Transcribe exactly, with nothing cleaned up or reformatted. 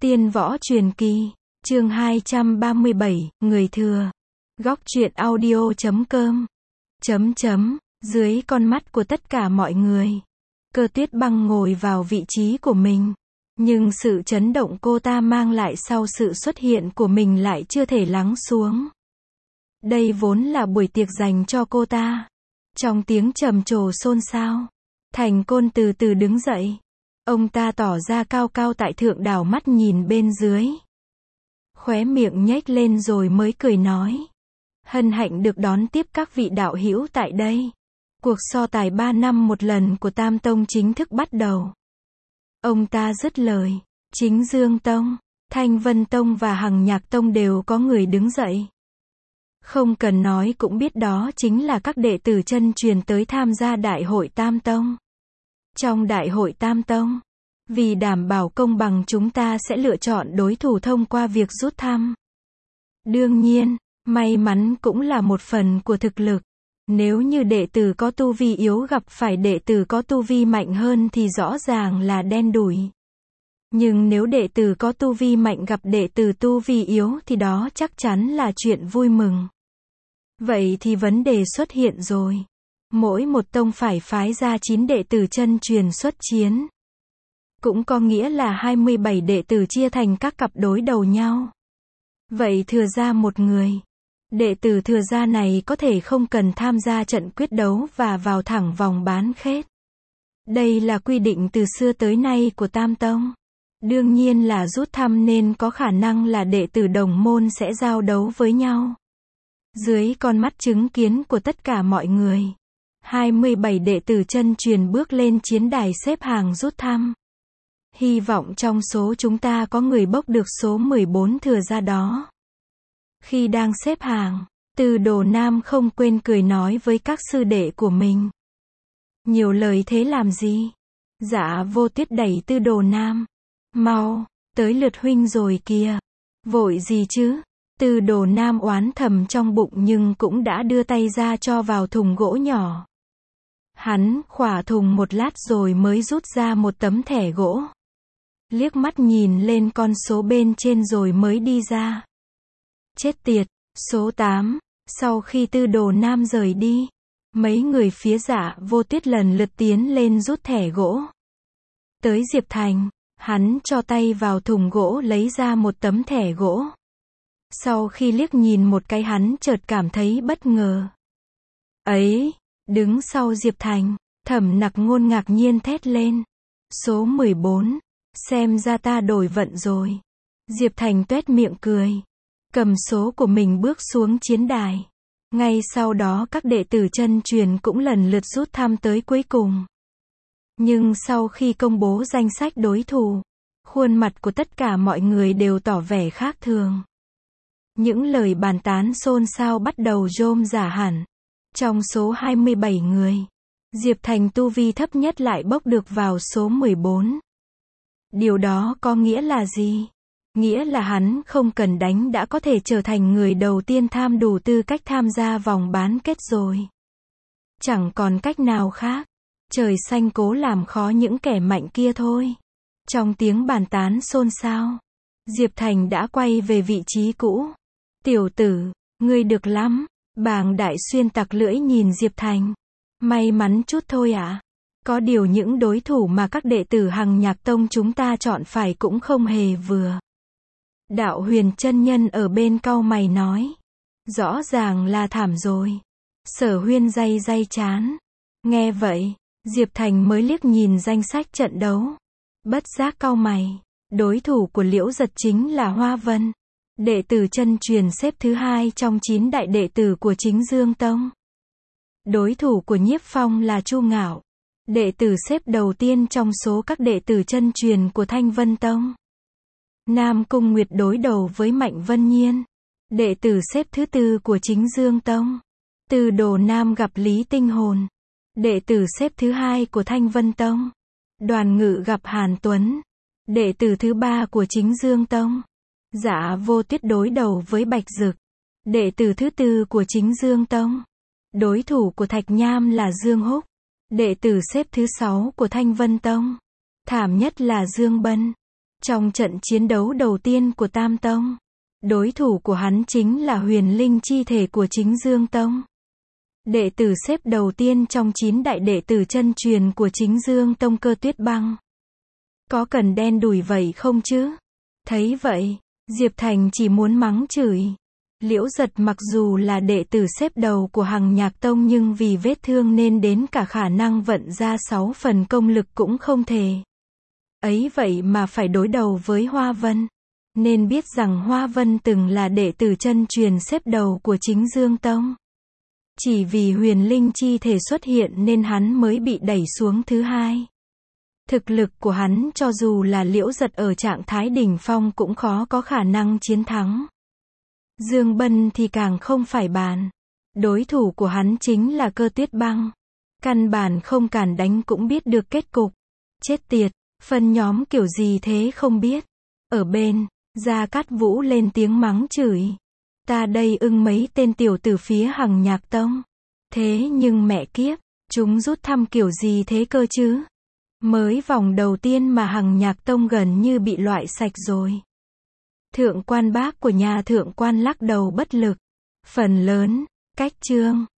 Tiên võ truyền kỳ, chương hai trăm ba mươi bảy, người thừa. Góc truyện audio chấm com. Chấm chấm, dưới con mắt của tất cả mọi người. Cơ Tuyết Băng ngồi vào vị trí của mình. Nhưng sự chấn động cô ta mang lại sau sự xuất hiện của mình lại chưa thể lắng xuống. Đây vốn là buổi tiệc dành cho cô ta. Trong tiếng trầm trồ xôn xao, Thành Côn từ từ đứng dậy. Ông ta tỏ ra cao cao tại thượng, đảo mắt nhìn bên dưới. Khóe miệng nhếch lên rồi mới cười nói. Hân hạnh được đón tiếp các vị đạo hữu tại đây. Cuộc so tài ba năm một lần của Tam Tông chính thức bắt đầu. Ông ta dứt lời. Chính Dương Tông, Thanh Vân Tông và Hằng Nhạc Tông đều có người đứng dậy. Không cần nói cũng biết đó chính là các đệ tử chân truyền tới tham gia Đại hội Tam Tông. Trong Đại hội Tam Tông, vì đảm bảo công bằng chúng ta sẽ lựa chọn đối thủ thông qua việc rút thăm. Đương nhiên, may mắn cũng là một phần của thực lực. Nếu như đệ tử có tu vi yếu gặp phải đệ tử có tu vi mạnh hơn thì rõ ràng là đen đủi. Nhưng nếu đệ tử có tu vi mạnh gặp đệ tử tu vi yếu thì đó chắc chắn là chuyện vui mừng. Vậy thì vấn đề xuất hiện rồi. Mỗi một tông phải phái ra chín đệ tử chân truyền xuất chiến. Cũng có nghĩa là hai mươi bảy đệ tử chia thành các cặp đối đầu nhau. Vậy thừa ra một người. Đệ tử thừa ra này có thể không cần tham gia trận quyết đấu và vào thẳng vòng bán kết. Đây là quy định từ xưa tới nay của Tam Tông. Đương nhiên là rút thăm nên có khả năng là đệ tử đồng môn sẽ giao đấu với nhau. Dưới con mắt chứng kiến của tất cả mọi người, hai mươi bảy đệ tử chân truyền bước lên chiến đài xếp hàng rút thăm. Hy vọng trong số chúng ta có người bốc được số mười bốn thừa ra đó. Khi đang xếp hàng, Từ Đồ Nam không quên cười nói với các sư đệ của mình. Nhiều lời thế làm gì? Dạ Vô Tuyết đẩy Từ Đồ Nam. Mau, tới lượt huynh rồi kìa. Vội gì chứ? Từ Đồ Nam oán thầm trong bụng nhưng cũng đã đưa tay ra cho vào thùng gỗ nhỏ. Hắn khỏa thùng một lát rồi mới rút ra một tấm thẻ gỗ. Liếc mắt nhìn lên con số bên trên rồi mới đi ra. Chết tiệt, số tám. Sau khi Từ Đồ Nam rời đi, mấy người phía Dạ Vô Tuyết lần lượt tiến lên rút thẻ gỗ. Tới Diệp Thành, hắn cho tay vào thùng gỗ lấy ra một tấm thẻ gỗ. Sau khi liếc nhìn một cái hắn chợt cảm thấy bất ngờ. Ấy, đứng sau Diệp Thành, Thẩm Nặc Ngôn ngạc nhiên thét lên. Số mười bốn, xem ra ta đổi vận rồi. Diệp Thành tuét miệng cười. Cầm số của mình bước xuống chiến đài. Ngay sau đó các đệ tử chân truyền cũng lần lượt rút thăm tới cuối cùng. Nhưng sau khi công bố danh sách đối thủ, khuôn mặt của tất cả mọi người đều tỏ vẻ khác thường. Những lời bàn tán xôn xao bắt đầu rôm rả hẳn. Trong số hai mươi bảy người, Diệp Thành tu vi thấp nhất lại bốc được vào số mười bốn. Điều đó có nghĩa là gì? Nghĩa là hắn không cần đánh đã có thể trở thành người đầu tiên tham đủ tư cách tham gia vòng bán kết rồi. Chẳng còn cách nào khác. Trời xanh cố làm khó những kẻ mạnh kia thôi. Trong tiếng bàn tán xôn xao, Diệp Thành đã quay về vị trí cũ. Tiểu tử, ngươi được lắm. Bàng Đại Xuyên tặc lưỡi nhìn Diệp Thành. May mắn chút thôi ạ. À? Có điều những đối thủ mà các đệ tử Hằng Nhạc Tông chúng ta chọn phải cũng không hề vừa. Đạo Huyền chân nhân ở bên cau mày nói. Rõ ràng là thảm rồi. Sở Huyên day day chán. Nghe vậy, Diệp Thành mới liếc nhìn danh sách trận đấu. Bất giác cau mày. Đối thủ của Liễu Giật chính là Hoa Vân. Đệ tử chân truyền xếp thứ hai trong chín đại đệ tử của Chính Dương Tông. Đối thủ của Nhiếp Phong là Chu Ngạo. Đệ tử xếp đầu tiên trong số các đệ tử chân truyền của Thanh Vân Tông. Nam Cung Nguyệt đối đầu với Mạnh Vân Nhiên. Đệ tử xếp thứ tư của Chính Dương Tông. Từ Đồ Nam gặp Lý Tinh Hồn. Đệ tử xếp thứ hai của Thanh Vân Tông. Đoàn Ngự gặp Hàn Tuấn. Đệ tử thứ ba của Chính Dương Tông. Dạ Vô Tuyết đối đầu với Bạch Dực. Đệ tử thứ tư của Chính Dương Tông. Đối thủ của Thạch Nham là Dương Húc. Đệ tử xếp thứ sáu của Thanh Vân Tông. Thảm nhất là Dương Bân. Trong trận chiến đấu đầu tiên của Tam Tông, đối thủ của hắn chính là huyền linh chi thể của chính Dương Tông. Đệ tử xếp đầu tiên trong chín đại đệ tử chân truyền của chính Dương Tông Cơ Tuyết Băng. Có cần đen đủi vậy không chứ? Thấy vậy, Diệp Thành chỉ muốn mắng chửi. Liễu Giật mặc dù là đệ tử xếp đầu của Hằng Nhạc Tông nhưng vì vết thương nên đến cả khả năng vận ra sáu phần công lực cũng không thể. Ấy vậy mà phải đối đầu với Hoa Vân. Nên biết rằng Hoa Vân từng là đệ tử chân truyền xếp đầu của chính Dương Tông. Chỉ vì huyền linh chi thể xuất hiện nên hắn mới bị đẩy xuống thứ hai. Thực lực của hắn cho dù là Liễu Giật ở trạng thái đỉnh phong cũng khó có khả năng chiến thắng. Dương Bân thì càng không phải bàn. Đối thủ của hắn chính là Cơ Tuyết Băng. Căn bản không cản đánh cũng biết được kết cục. Chết tiệt, phân nhóm kiểu gì thế không biết. Ở bên, Gia Cát Vũ lên tiếng mắng chửi. Ta đây ưng mấy tên tiểu tử phía Hằng Nhạc Tông. Thế nhưng mẹ kiếp, chúng rút thăm kiểu gì thế cơ chứ? Mới vòng đầu tiên mà Hằng Nhạc Tông gần như bị loại sạch rồi. Thượng quan bác của nhà thượng quan lắc đầu bất lực. Phần lớn, cách chương